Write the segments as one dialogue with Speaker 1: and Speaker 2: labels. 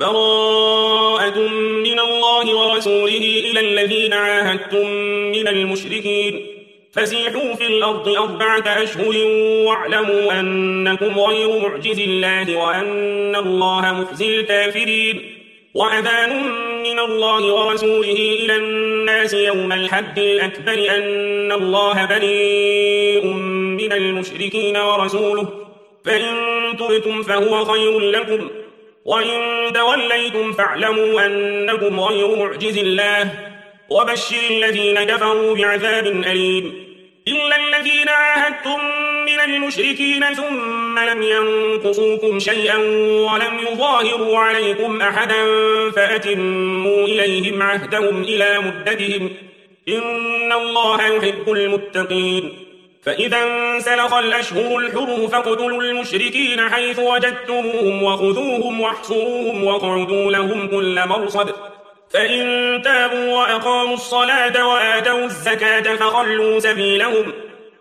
Speaker 1: براءة من الله ورسوله إلى الذين عاهدتم من المشركين فسيحوا في الأرض 4 أشهر واعلموا أنكم غير معجز الله وأن الله مخزي الكافرين وأذان من الله ورسوله إلى الناس يوم الحج الأكبر أن الله بريء من المشركين ورسوله فإن تبتم فهو خير لكم وإن توليتم فاعلموا أنكم غير معجز الله وبشر الذين كفروا بعذاب أليم إلا الذين عاهدتم من المشركين ثم لم ينقصوكم شيئا ولم يظاهروا عليكم أحدا فأتموا إليهم عهدهم إلى مدتهم إن الله يحب المتقين فإذا انسلخ الأشهر الحرم فاقتلوا المشركين حيث وجدتموهم وخذوهم واحصروهم واقعدوا لهم كل مرصد فإن تابوا وأقاموا الصلاة وآتوا الزكاة فخلوا سبيلهم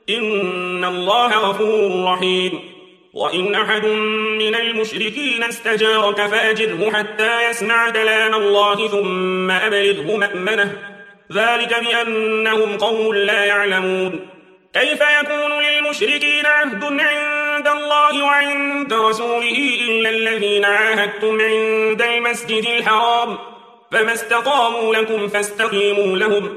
Speaker 1: إن الله غفور رحيم وإن أحد من المشركين استجارك فأجره حتى يسمع كلام الله ثم أبلغه مأمنه ذلك بأنهم قوم لا يعلمون كيف يكون للمشركين عهد عند الله وعند رسوله إلا الذين عاهدتم عند المسجد الحرام فما استقاموا لكم فاستقيموا لهم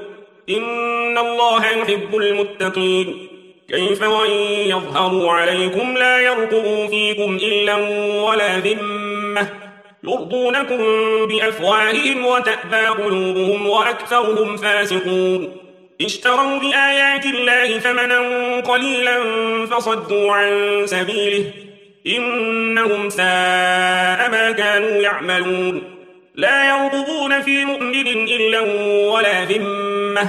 Speaker 1: إن الله يحب المتقين كيف وإن يظهروا عليكم لا يرقبوا فيكم إلا ولا ذمة يرضونكم بأفواههم وتأبى قلوبهم وأكثرهم فاسقون اشتروا بآيات الله ثمنا قليلا فصدوا عن سبيله إنهم ساء ما كانوا يعملون لا يرقبون في مؤمن إلا ولا ذمة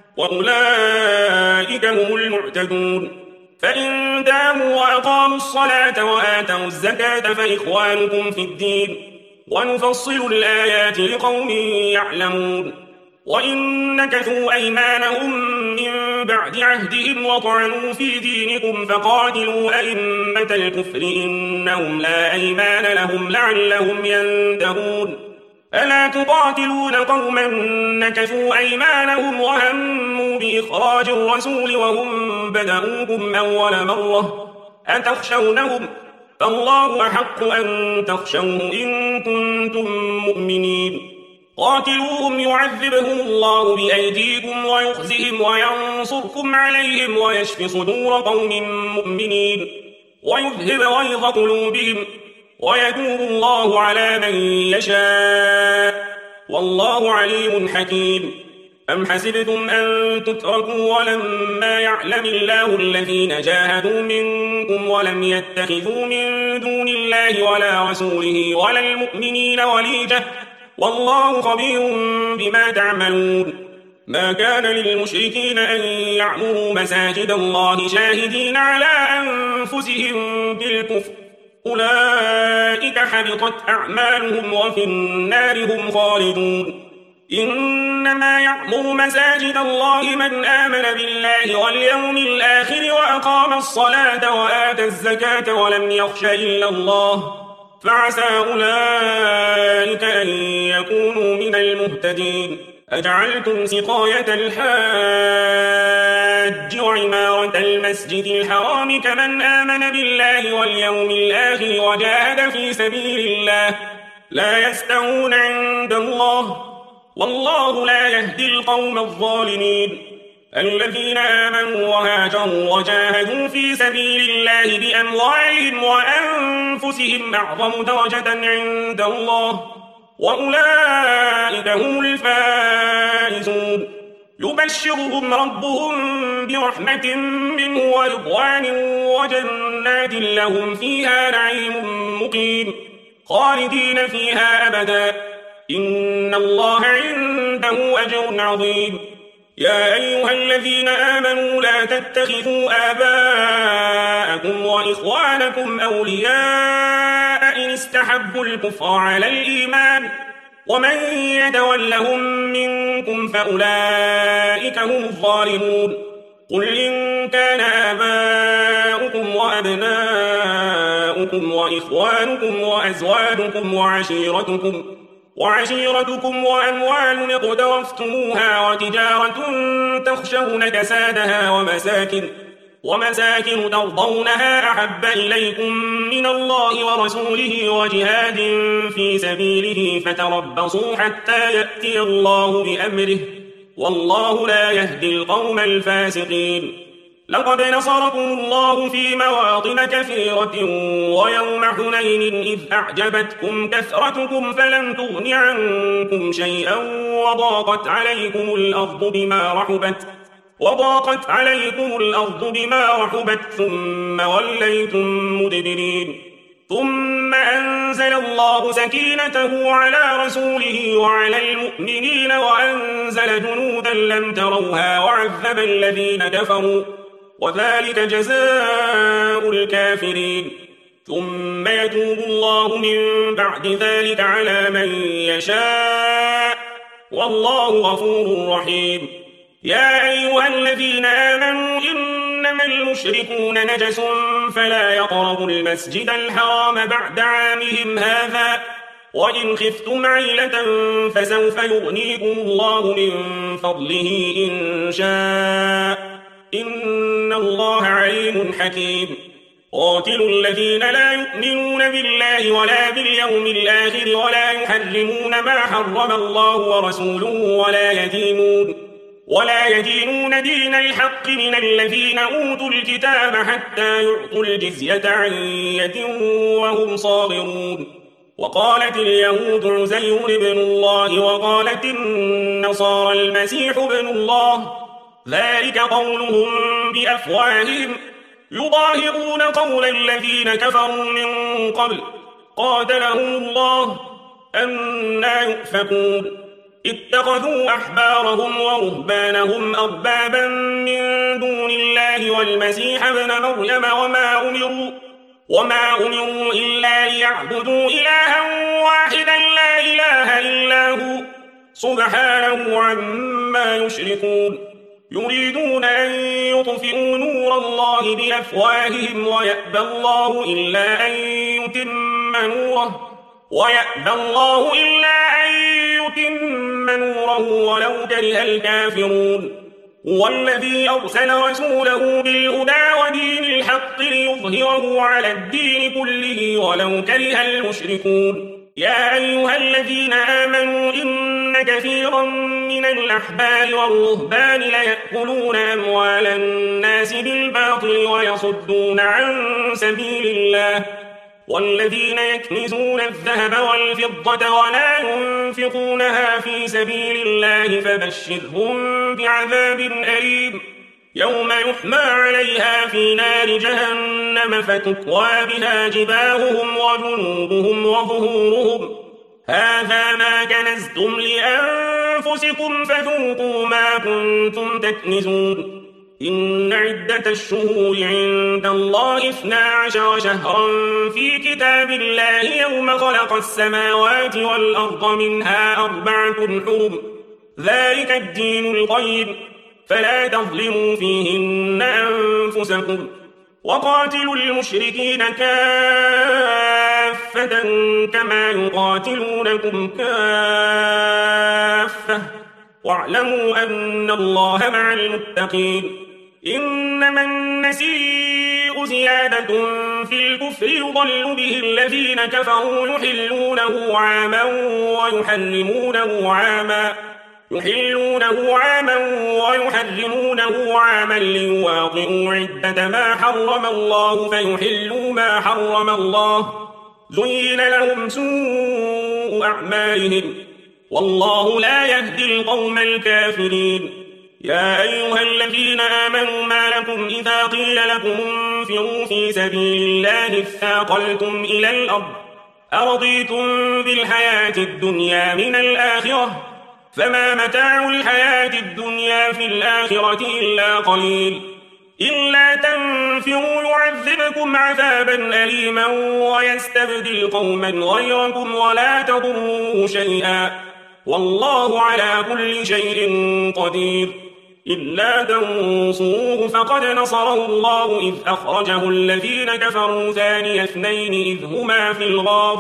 Speaker 1: وأولئك هم المعتدون فإن تابوا وأقاموا الصلاة وآتوا الزكاة فإخوانكم في الدين ونفصل الآيات لقوم يعلمون وإن نكثوا أيمانهم من بعد عهدهم وطعنوا في دينكم فقاتلوا أئمة الكفر إنهم لا أيمان لهم لعلهم ينتهون ألا تقاتلون قوما نكثوا أيمانهم وهموا بإخراج الرسول وهم بدأوكم أول مرة أتخشونهم فالله أحق أن تخشوه إن كنتم مؤمنين قاتلوهم يعذبهم الله بأيديكم ويخزهم وينصركم عليهم ويشف صدور قوم مؤمنين ويذهب غيظ قلوبهم ويتوب الله على من يشاء والله عليم حكيم أم حسبتم أن تتركوا ولما يعلم الله الذين جاهدوا منكم ولم يتخذوا من دون الله ولا رسوله ولا المؤمنين وليجة والله خبير بما تعملون ما كان للمشركين أن يعمروا مساجد الله شاهدين على أنفسهم بالكفر أولئك حبطت أعمالهم وفي النار هم خالدون إنما يعمر مساجد الله من آمن بالله واليوم الآخر وأقام الصلاة وآتى الزكاة ولم يخش إلا الله فعسى أولئك أن يكونوا من المهتدين أجعلتم سقاية الحاج وعمارة المسجد الحرام كمن آمن بالله واليوم الآخر وجاهد في سبيل الله لا يستوون عند الله والله لا يهدي القوم الظالمين الذين آمنوا وهاجروا وجاهدوا في سبيل الله بأموالهم وأنفسهم أعظم درجة عند الله وأولئك هم الفائزون يبشرهم ربهم برحمة منه ورضوان وجنات لهم فيها نعيم مقيم خالدين فيها أبدا إن الله عنده أجر عظيم يا أيها الذين آمنوا لا تتخذوا آباءكم وإخوانكم أولياء إن استحبوا الكفر على الإيمان ومن يتولهم منكم فأولئك هم الظالمون قل إن كان آباؤكم وأبناؤكم آباؤكم وإخوانكم وأزواجكم وعشيرتكم وأموال اقترفتموها وتجارة تخشون كسادها ومساكن ترضونها أحب إليكم من الله ورسوله وجهاد في سبيله فتربصوا حتى يأتي الله بأمره والله لا يهدي القوم الفاسقين. لقد نصركم الله في مواطن كثيرة ويوم حنين إذ أعجبتكم كثرتكم فلم تغن عنكم شيئا وضاقت عليكم الأرض بما رحبت ثم وليتم مدبرين. ثم أنزل الله سكينته على رسوله وعلى المؤمنين وأنزل جنودا لم تروها وعذب الذين كفروا وذلك جزاء الكافرين. ثم يتوب الله من بعد ذلك على من يشاء والله غفور رحيم. يا أيها الذين آمنوا إنما المشركون نجس فلا يقربوا المسجد الحرام بعد عامهم هذا وإن خفتم عيلة فسوف يغنيكم الله من فضله إن شاء إن الله عليم حكيم. قاتلوا الذين لا يؤمنون بالله ولا باليوم الآخر ولا يحرمون ما حرم الله ورسوله ولا يدينون دين الحق من الذين أوتوا الكتاب حتى يعطوا الجزية عن يد وهم صاغرون. وقالت اليهود عزير ابن الله وقالت النصارى المسيح ابن الله ذلك قولهم بأفواههم يضاهئون قول الذين كفروا من قبل قاتلهم الله أنى يؤفكون. اتخذوا أحبارهم ورهبانهم أربابا من دون الله والمسيح ابن مريم وما أمروا إلا ليعبدوا إلها واحدا لا إله إلا هو سبحانه عما يشركون. يريدون أن يطفئوا نور الله بأفواههم ويأبى الله إلا أن يتم نوره ولو كره الكافرون. هو الذي أرسل رسوله بالهدى ودين الحق ليظهره على الدين كله ولو كره المشركون. يا أيها الذين آمنوا إن كثيرا من الأحبار والرهبان ليأكلون أموال الناس بالباطل ويصدون عن سبيل الله والذين يكنزون الذهب والفضة ولا ينفقونها في سبيل الله فبشرهم بعذاب أليم يوم يحمى عليها في نار جهنم فتكوى بها جباههم وجنوبهم وظهورهم هذا ما كنزتم لأنفسكم فذوقوا ما كنتم تكنزون. إن عدة الشهور عند الله 12 شهرا في كتاب الله يوم خلق السماوات والأرض منها 4 حرم ذلك الدين القيم فلا تظلموا فيهن أنفسكم وقاتلوا المشركين كافة كما يقاتلونكم كافة واعلموا أن الله مع المتقين. إنما النسيء زيادة في الكفر يضل به الذين كفروا يحلونه عاما ويحرمونه عاما ليواطئوا عدة ما حرم الله فيحلوا ما حرم الله زين لهم سوء أعمالهم والله لا يهدي القوم الكافرين. يا أيها الذين آمنوا ما لكم إذا قيل لكم انفروا في سبيل الله اثاقلتم إلى الأرض أرضيتم بالحياة الدنيا من الآخرة فما متاع الحياة الدنيا في الآخرة إلا قليل. إلا تنفروا يعذبكم عذابا أليما ويستبدل قوما غيركم ولا تضروه شيئا والله على كل شيء قدير. إلا تنصروه فقد نصره الله إذ أخرجه الذين كفروا ثاني اثنين إذ هما في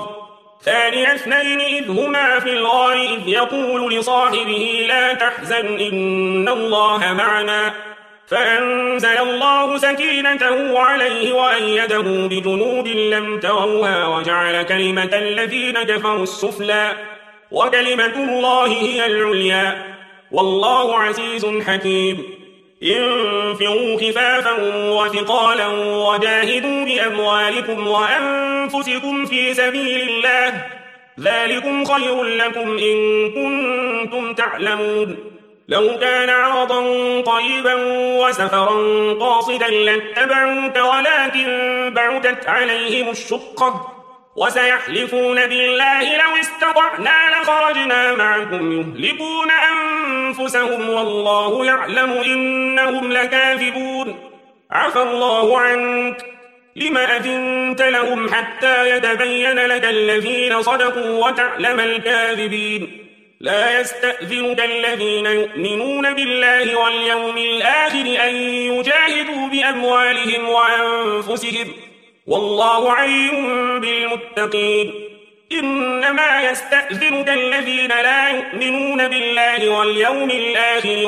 Speaker 1: الغار إذ يقول لصاحبه لا تحزن إن الله معنا فأنزل الله سكينته عليه وأيده بجنود لم تروها وجعل كلمة الذين كفروا السفلى وكلمة الله هي العليا والله عزيز حكيم. انفروا خفافا وثقالا وجاهدوا بأموالكم وأنفسكم في سبيل الله ذلكم خير لكم إن كنتم تعلمون. لو كان عرضا قريبا وسفرا قاصدا لاتبعوك ولكن بعدت عليهم الشقة وسيحلفون بالله لو استطعنا لخرجنا معكم يهلكون أنفسهم والله يعلم إنهم لكاذبون. عفى الله عنك لم أذنت لهم حتى يتبين لك الذين صدقوا وتعلم الكاذبين. لا يستأذنك الذين يؤمنون بالله واليوم الآخر أن يجاهدوا بأموالهم وأنفسهم والله عليم بالمتقين. إنما يستأذنك الذين لا يؤمنون بالله واليوم الآخر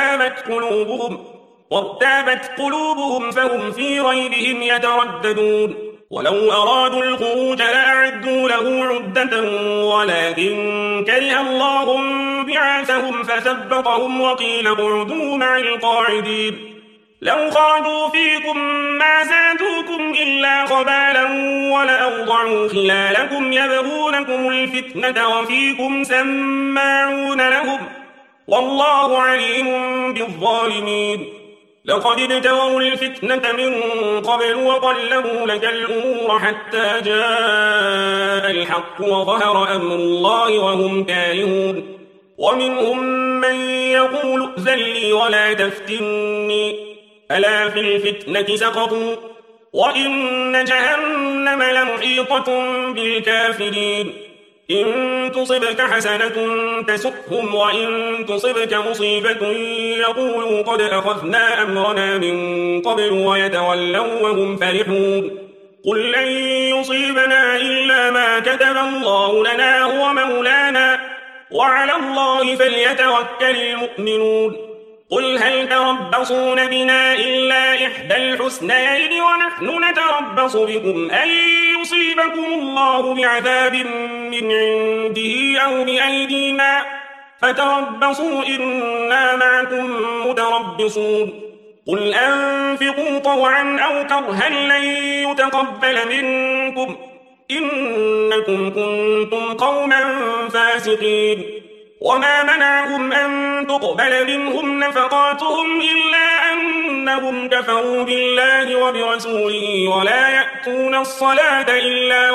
Speaker 1: وارتابت قلوبهم فهم في ريبهم يترددون. ولو أرادوا الخروج لأعدوا له عدة ولكن كره الله بعاثهم فثبطهم وقيل اقعدوا مع القاعدين. لو خرجوا فيكم ما زادوكم إلا خبالا ولأوضعوا خلالكم يبغونكم الفتنة وفيكم سماعون لهم والله عليم بالظالمين. لقد ابتغوا الفتنة من قبل وقلبوا لك الأمور حتى جاء الحق وظهر أمر الله وهم كارهون. ومنهم من يقول ائذن لي ولا تفتني ألا في الفتنة سقطوا وإن جهنم لمحيطة بالكافرين. إن تصبك حسنة تسؤهم وإن تصبك مصيبة يقولوا قد أخذنا أمرنا من قبل ويتولوا وهم فرحون. قل لن يصيبنا إلا ما كتب الله لنا هو مولانا وعلى الله فليتوكل المؤمنون. قل هل تربصون بنا إلا إحدى الحسنيين ونحن نتربص بكم أن يصيبكم الله بعذاب من عنده أو بأيدينا فتربصوا إنا معكم متربصون. قل أنفقوا طوعا أو كرها لن يتقبل منكم إنكم كنتم قوما فاسقين. وما منعهم أن تقبل منهم نفقاتهم إلا أنهم كفروا بالله وبرسوله ولا يأتون الصلاة إلا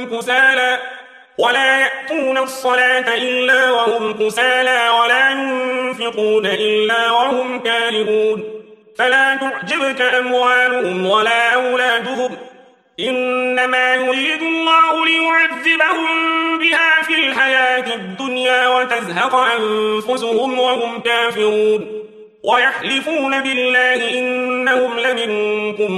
Speaker 1: وهم كسالى ولا ينفقون إلا وهم كارهون. فلا تعجبك أموالهم ولا أولادهم إنما يريد الله ليعذبهم بها في الحياة الدنيا وتزهق أنفسهم وهم كافرون. ويحلفون بالله إنهم لمنكم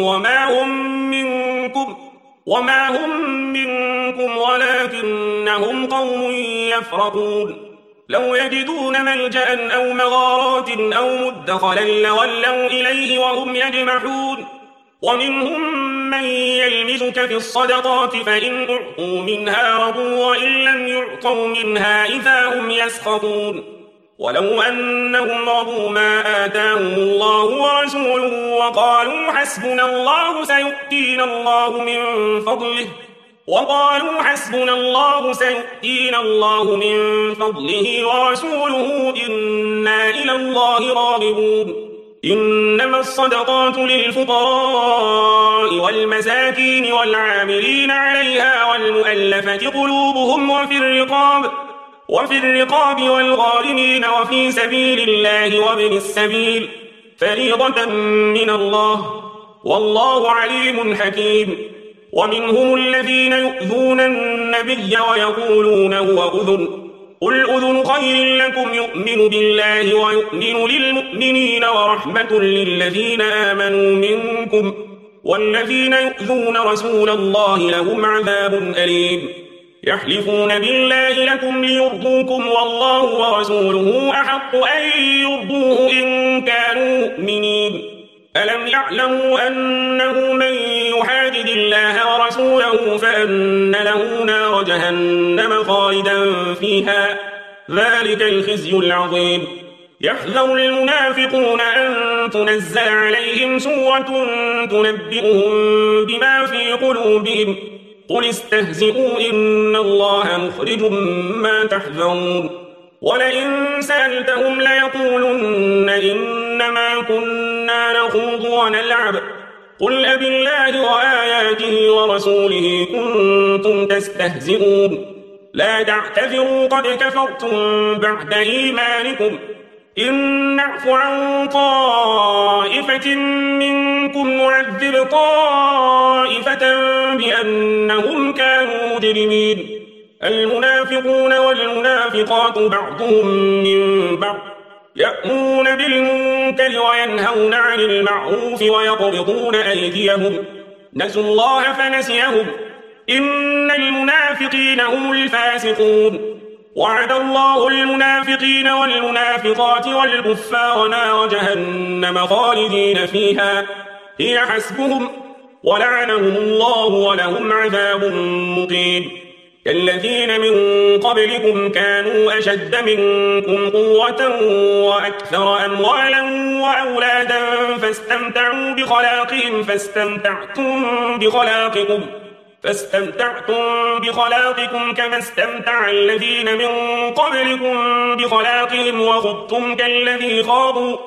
Speaker 1: وما هم منكم ولكنهم قوم يفرقون. لو يجدون ملجأ أو مغارات أو مدخلا لولوا إليه وهم يجمحون. ومنهم من يلمزك في الصدقات فإن أعطوا منها رضوا وإن لم يعطوا منها إذا هم يسخطون. ولو أنهم رضوا ما آتاهم الله ورسوله وقالوا حسبنا الله سيؤتينا الله من فضله ورسوله إنا إلى الله راغبون. إنما الصدقات للفقراء والمساكين والعاملين عليها والمؤلفة قلوبهم وفي الرقاب والغارمين وفي سبيل الله وابن السبيل فريضة من الله والله عليم حكيم. ومنهم الذين يؤذون النبي ويقولون هو أذن قل أذن خير لكم يؤمن بالله ويؤمن للمؤمنين ورحمة للذين آمنوا منكم والذين يؤذون رسول الله لهم عذاب أليم يحلفون بالله لكم ليرضوكم والله ورسوله أحق أن يرضوه إن كانوا مؤمنين ألم يعلموا أنه من يحادد الله ورسوله فأن له نار جهنم خالدا فيها ذلك الخزي العظيم يحذر المنافقون أن تنزل عليهم سورة تنبئهم بما في قلوبهم قل استهزئوا إن الله مخرج ما تحذرون ولئن سألتهم ليقولن إنما كنا نخوض ونلعب قل أبالله وآياته ورسوله كنتم تستهزئون لا تعتذروا قد كفرتم بعد إيمانكم إن نعف عن طائفة منكم نعذب طائفة بأنهم كانوا مجرمين المنافقون والمنافقات بعضهم من بعض يأمرون بالمنكر وينهون عن المعروف ويقبضون أيديهم نسوا الله فنسيهم إن المنافقين هم الفاسقون وعد الله المنافقين والمنافقات والكفار نار جهنم خالدين فيها هي حسبهم ولعنهم الله ولهم عذاب مقيم كالذين من قبلكم كانوا أشد منكم قوة وأكثر أموالا وأولادا فاستمتعوا بخلاقكم كما استمتع الذين من قبلكم بخلاقهم وخضتم كالذي خاضوا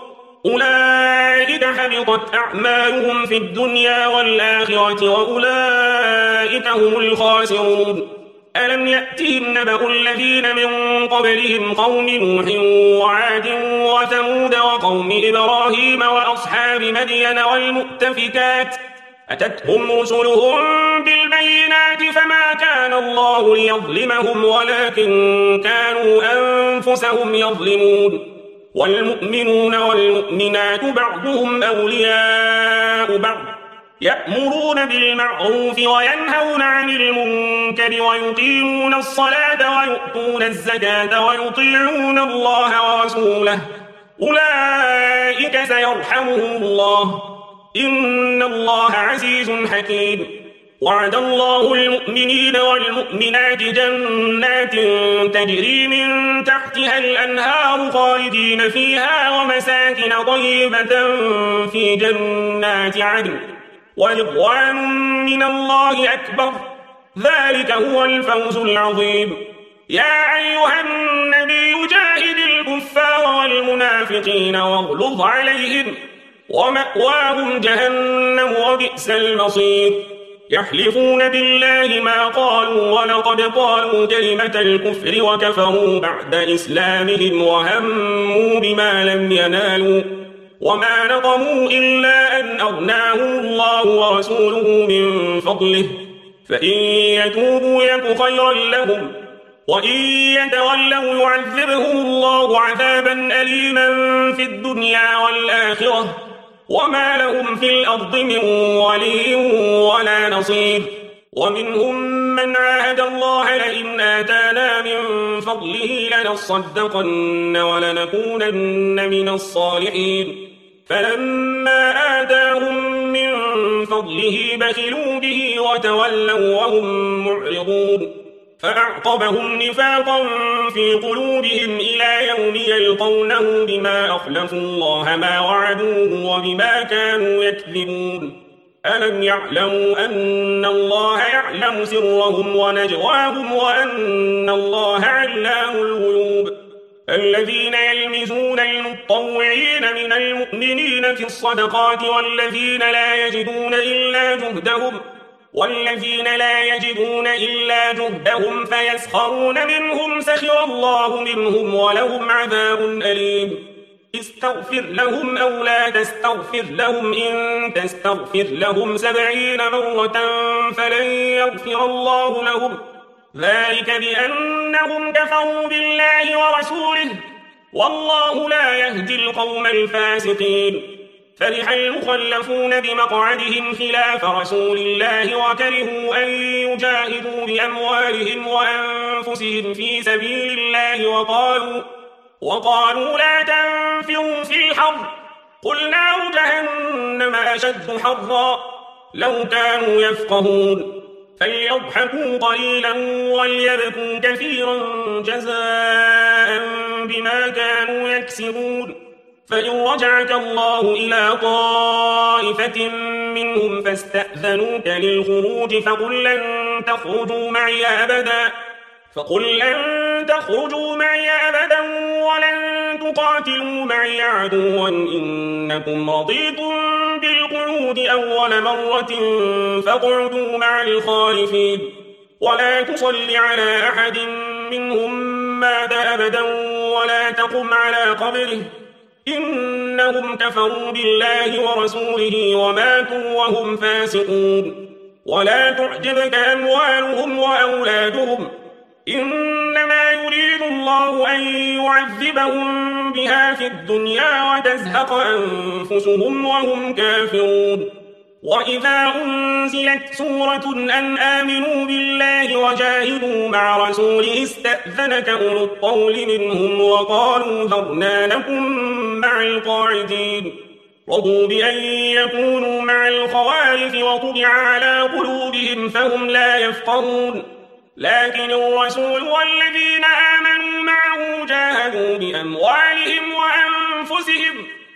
Speaker 1: أولئك حبطت أعمالهم في الدنيا والآخرة وأولئك هم الخاسرون ألم يأتهم نبأ الذين من قبلهم قوم نوح وعاد وثمود وقوم إبراهيم وأصحاب مدين والمؤتفكات أتتهم رسلهم بالبينات فما كان الله ليظلمهم ولكن كانوا أنفسهم يظلمون والمؤمنون والمؤمنات بعضهم أولياء بعض يأمرون بالمعروف وينهون عن المنكر ويقيمون الصلاة ويؤتون الزكاة ويطيعون الله ورسوله أولئك سيرحمهم الله إن الله عزيز حكيم وعد الله المؤمنين والمؤمنات جنات تجري من تحتها الأنهار خالدين فيها ومساكن طيبة في جنات عدن ورضوان من الله أكبر ذلك هو الفوز العظيم يا أيها النبي جاهد الكفار والمنافقين واغلظ عليهم ومأواهم جهنم وبئس المصير يحلفون بالله ما قالوا ولقد قالوا كلمة الكفر وكفروا بعد إسلامهم وهموا بما لم ينالوا وما نقموا إلا أن أغناهم الله ورسوله من فضله فإن يتوبوا يك خيرا لهم وإن يتولوا يعذبهم الله عذابا أليما في الدنيا والآخرة وما لهم في الأرض من ولي ولا نصير ومنهم من عاهد الله لئن آتانا من فضله لنصدقن ولنكونن من الصالحين فلما آتاهم من فضله بخلوا به وتولوا وهم معرضون فأعقبهم نفاقا في قلوبهم إلى يوم يلقونه بما أخلفوا الله ما وعدوه وبما كانوا يكذبون ألم يعلموا أن الله يعلم سرهم ونجواهم وأن الله علام الغيوب الذين يلمزون المتطوعين من المؤمنين في الصدقات والذين لا يجدون إلا جهدهم فيسخرون منهم سخر الله منهم ولهم عذاب أليم استغفر لهم أو لا تستغفر لهم إن تستغفر لهم 70 مرة فلن يغفر الله لهم ذلك بأنهم كفروا بالله والله لا يهدي القوم الفاسقين. فرح المخلفون بمقعدهم خلاف رسول الله وكرهوا أن يجاهدوا بأموالهم وأنفسهم في سبيل الله وقالوا لا تنفروا في الحر قل نار جهنم أشد حرا لو كانوا يفقهون فليضحكوا قليلا وليبكوا كثيرا جزاء بما كانوا يكسبون. فإن رجعك الله إلى طائفة منهم فاستأذنوك للخروج فقل لن تخرجوا معي أبدا ولن تقاتلوا معي عدوا إنكم رضيتم بالقعود أول مرة فاقعدوا مع الخالفين ولا تصل على أحد منهم مات أبدا ولا تقم على قبره إنهم كفروا بالله ورسوله وماتوا وهم فاسقون. ولا تعجبك أموالهم وأولادهم إنما يريد الله أن يعذبهم بها في الدنيا وتزهق أنفسهم وهم كافرون. وإذا أنزلت سورة أن آمنوا بالله وجاهدوا مع رسوله استأذنك أولو الطول منهم وقالوا ذرنا لكم مع القاعدين رضوا بأن يكونوا مع الخوالف وطبع على قلوبهم فهم لا يفقهون. لكن الرسول والذين آمنوا معه جاهدوا بأموالهم وأنفسهم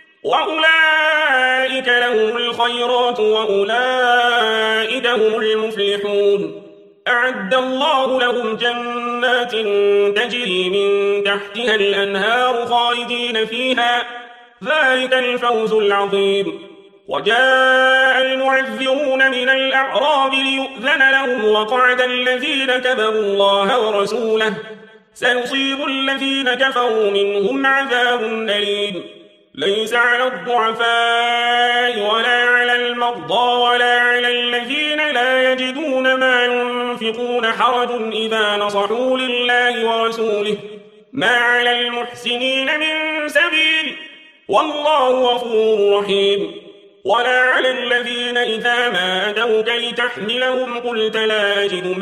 Speaker 1: وأولئك لهم الخيرات وأولئك هم المفلحون. أعد الله لهم جنات تجري من تحتها الأنهار خالدين فيها ذلك الفوز العظيم. وجاء المعذرون من الأعراب ليؤذن لهم وقعد الذين كفروا الله ورسوله سيصيب الذين كفروا منهم عذاب أليم. ليس على الضعفاء ولا على المرضى ولا على الذين لا يجدون ما ينفقون حرج إذا نصحوا لله ورسوله ما على المحسنين من سبيل والله غفور رحيم. ولا على الذين إذا ما أتوك لتحملهم قلت لا أجد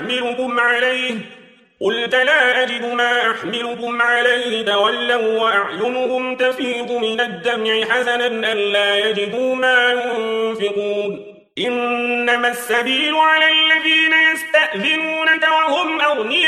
Speaker 1: ما أحملكم عليه تولوا وأعينهم تفيض من الدمع حزنا ألا يجدوا ما ينفقون. إنما السبيل على الذين يستأذنونك وهم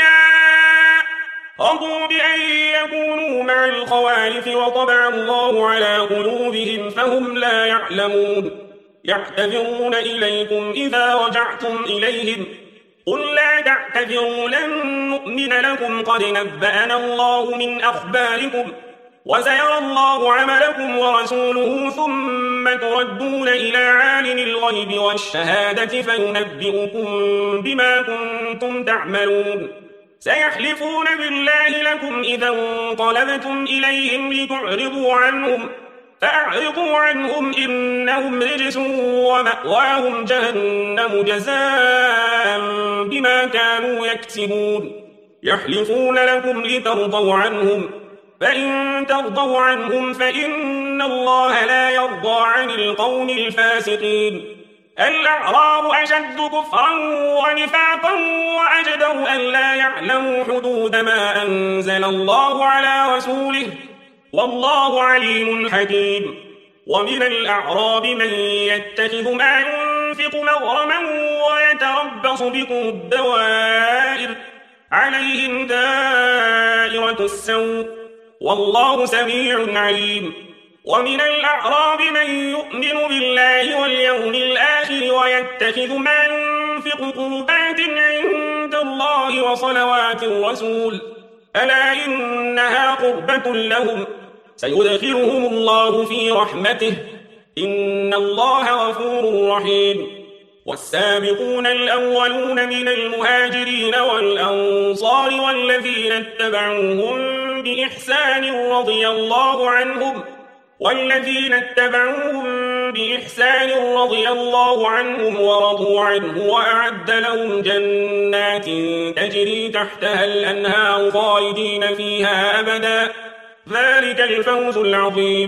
Speaker 1: أغنياء رضوا بأن يكونوا مع الخوالف وطبع الله على قلوبهم فهم لا يعلمون. يعتذرون إليكم إذا رجعتم إليهم قل لا تعتذروا لن نؤمن لكم قد نبأنا الله من أخباركم وسيرى الله عملكم ورسوله ثم تردون إلى عالم الغيب والشهادة فينبئكم بما كنتم تعملون. سيحلفون بالله لكم إذا انقلبتم إليهم لتعرضوا عنهم فأعرضوا عنهم إنهم رجس ومأواهم جهنم جزاء بما كانوا يكسبون. يحلفون لكم لترضوا عنهم فإن ترضوا عنهم فإن الله لا يرضى عن القوم الفاسقين. الأعراب أشد كفرا ونفاقا وأجدر أن لا يعلموا حدود ما أنزل الله على رسوله والله عليم حكيم. ومن الأعراب من يتخذ ما ينفق مغرما ويتربص بكم الدوائر عليهم دائرة السوء والله سميع عليم. ومن الأعراب من يؤمن بالله واليوم الآخر ويتخذ ما ينفق قربات عند الله وصلوات الرسول ألا إنها قربة لهم سيدخلهم الله في رحمته إن الله غفور رحيم. والسابقون الأولون من المهاجرين والأنصار والذين اتبعوهم بإحسان رضي الله عنهم ورضوا عنه وأعد لهم جنات تجري تحتها الأنهار خالدين فيها أبدا ذلك الفوز العظيم.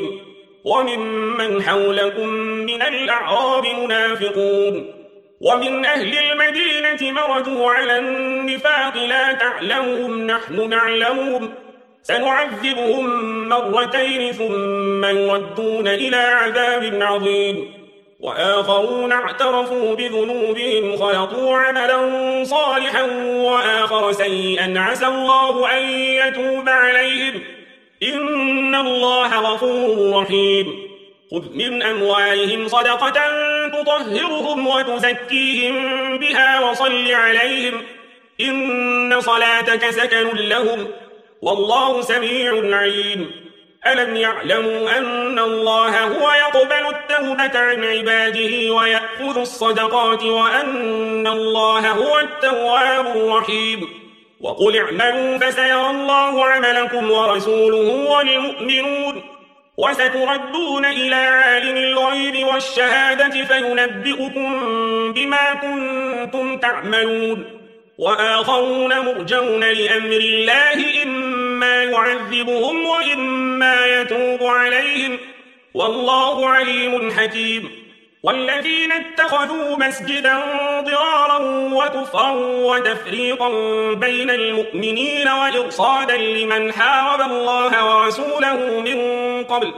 Speaker 1: وممن حولكم من الأعراب منافقون ومن أهل المدينة مردوا على النفاق لا تعلمهم نحن نعلمهم سنعذبهم مرتين ثم يردون إلى عذاب عظيم. وآخرون اعترفوا بذنوبهم خلطوا عملا صالحا وآخر سيئا عسى الله أن يتوب عليهم إن الله غفور رحيم. خذ من أموالهم صدقة تطهرهم وتزكيهم بها وصل عليهم إن صلاتك سكن لهم والله سميع عليم. ألم يعلموا أن الله هو يقبل التوبة عن عباده ويأخذ الصدقات وأن الله هو التواب الرحيم. وقل اعملوا فسيرى الله عملكم ورسوله والمؤمنون وستردون إلى عالم الغيب والشهادة فينبئكم بما كنتم تعملون. وآخرون مرجون لأمر الله إما يعذبهم وإما يتوب عليهم والله عليم حكيم. والذين اتخذوا مسجدا ضرارا وكفرا وتفريقا بين المؤمنين وإرصادا لمن حارب الله ورسوله من قبل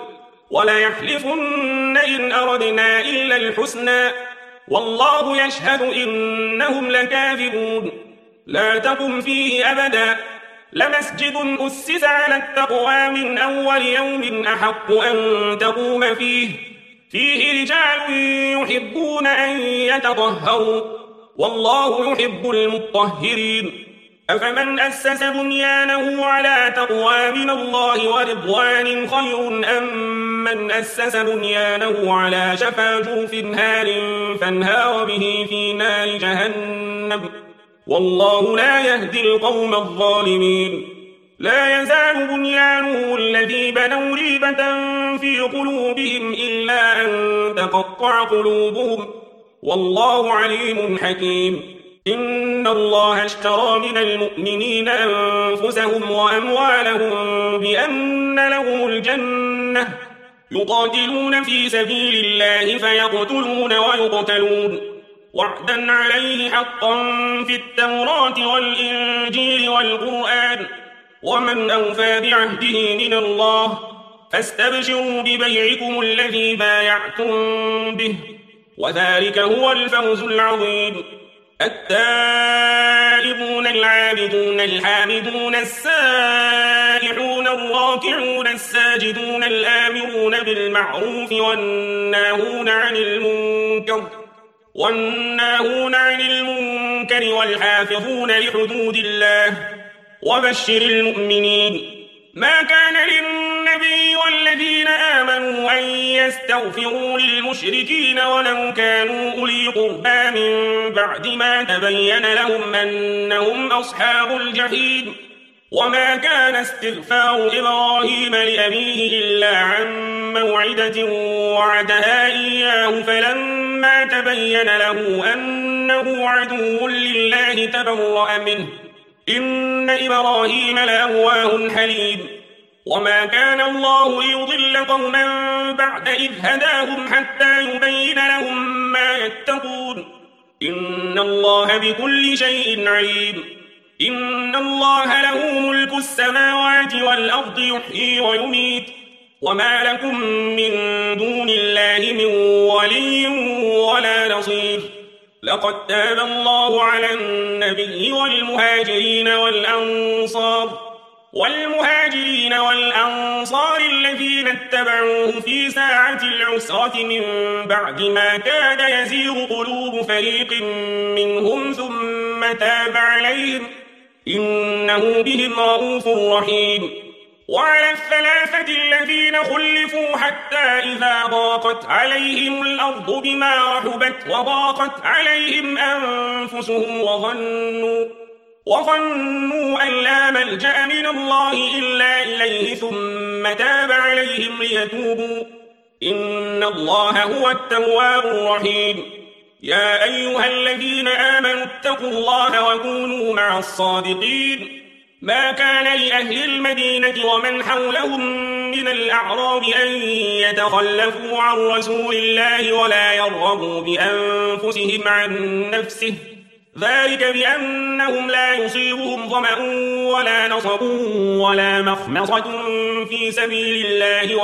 Speaker 1: وليحلفن إن أردنا إلا الحسنى والله يشهد إنهم لكاذبون. لا تقم فيه أبدا لمسجد أسس على التقوى من أول يوم أحق أن تقوم فيه رجال يحبون أن يتطهروا والله يحب المطهرين. أفمن أسس بنيانه على تقوى من الله ورضوان خير أم من أسس بنيانه على شفا جرف هار فانهار به في نار جهنم والله لا يهدي القوم الظالمين. لا يزال بنيانه الذي بنوا ريبة في قلوبهم إلا أن تقطع قلوبهم والله عليم حكيم. إن الله اشترى من المؤمنين أنفسهم وأموالهم بأن لهم الجنة يقاتلون في سبيل الله فيقتلون ويقتلون وعدا عليه حقا في التوراة والإنجيل والقرآن ومن أوفى بعهده من الله فاستبشروا ببيعكم الذي بايعتم به وذلك هو الفوز العظيم. التائبون العابدون الحامدون السائحون الراكعون الساجدون الآمرون بالمعروف والناهون عن المنكر والحافظون لحدود الله وبشر المؤمنين. ما كان للنبي والذين آمنوا أن يستغفروا للمشركين ولو كانوا أولي قربى من بعد ما تبين لهم أنهم أصحاب الجحيم. وما كان استغفار إبراهيم لأبيه إلا عن موعدة وعدها إياه فلما تبين له أنه عدو لله تبرأ منه إن إبراهيم لأواه حليم. وما كان الله ليضل قوما بعد إذ هداهم حتى يبين لهم ما يتقون إن الله بكل شيء عليم. إن الله له ملك السماوات والأرض يحيي ويميت وما لكم من دون الله من ولي ولا نصير. لقد تاب الله على النبي والمهاجرين والأنصار الذين اتبعوه في ساعة العسرة من بعد ما كاد يزيغ قلوب فريق منهم ثم تاب عليهم إنه بهم رؤوف رحيم. وعلى الثلاثة الذين خلفوا حتى إذا ضاقت عليهم الأرض بما رحبت وضاقت عليهم أنفسهم وظنوا أن لا ملجأ من الله إلا إليه ثم تاب عليهم ليتوبوا إن الله هو التواب الرحيم. يا أيها الذين آمنوا اتقوا الله وكونوا مع الصادقين. ما كان لأهل المدينة ومن حولهم من الأعراب أن يتخلفوا عن رسول الله ولا يرغبوا بأنفسهم عن نفسه، ذلك بأنهم لا يصيبهم ظمأ ولا نصب ولا مخمصة في سبيل الله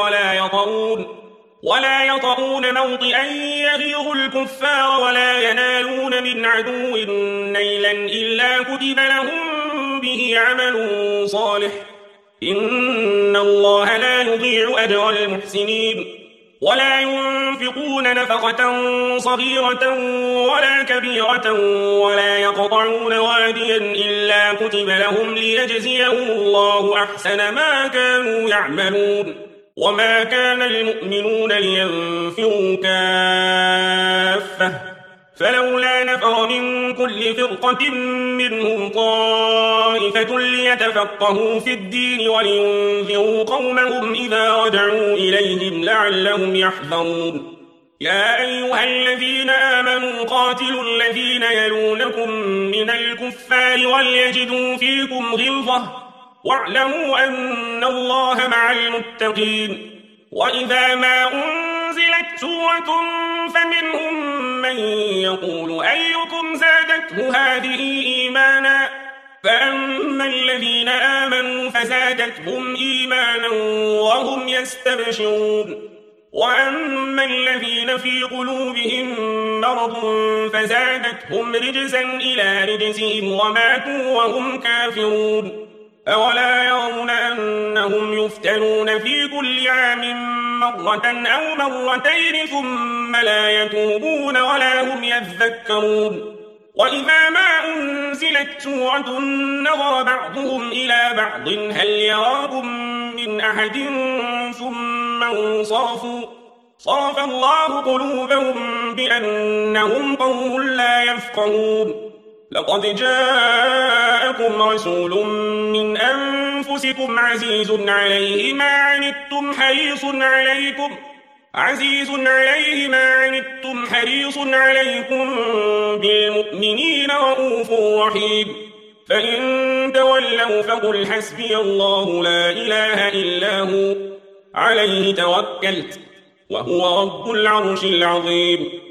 Speaker 1: ولا يطؤون موطئا يغيظ الكفار ولا ينالون من عدو نيلا إلا كتب لهم به عمل صالح، إن الله لا يضيع أجر المحسنين. ولا ينفقون نفقة صغيرة ولا كبيرة ولا يقطعون واديا إلا كتب لهم ليجزيهم الله أحسن ما كانوا يعملون. وما كان المؤمنون لينفروا كافة، فلولا نفر من كل فرقة منهم طائفة ليتفقهوا في الدين ولينذروا قومهم إذا رجعوا إليهم لعلهم يحذرون. يا أيها الذين آمنوا قاتلوا الذين يلونكم من الكفار وليجدوا فيكم غلظة واعلموا أن الله مع المتقين. وإذا ما أنزلت سورة فمنهم من يقول أيكم زادته هذه إيمانا، فأما الذين آمنوا فزادتهم إيمانا وهم يستبشرون، وأما الذين في قلوبهم مرض فزادتهم رجزا إلى رجزهم وماتوا وهم كافرون. أولا يرون أنهم يفتنون في كل عام مرة أو مرتين ثم لا يتوبون ولا هم يذكرون. وإذا ما أنزلت سورة نظر بعضهم إلى بعض هل يراكم من أحد ثم انصرفوا، صرف الله قلوبهم بأنهم قوم لا يفقهون. لقد جاءكم رسول من أنفسكم عزيز عليه ما عنتم حريص عليكم بالمؤمنين رؤوف رحيم. فإن تولوا فقل حسبي الله لا إله إلا هو عليه توكلت وهو رب العرش العظيم.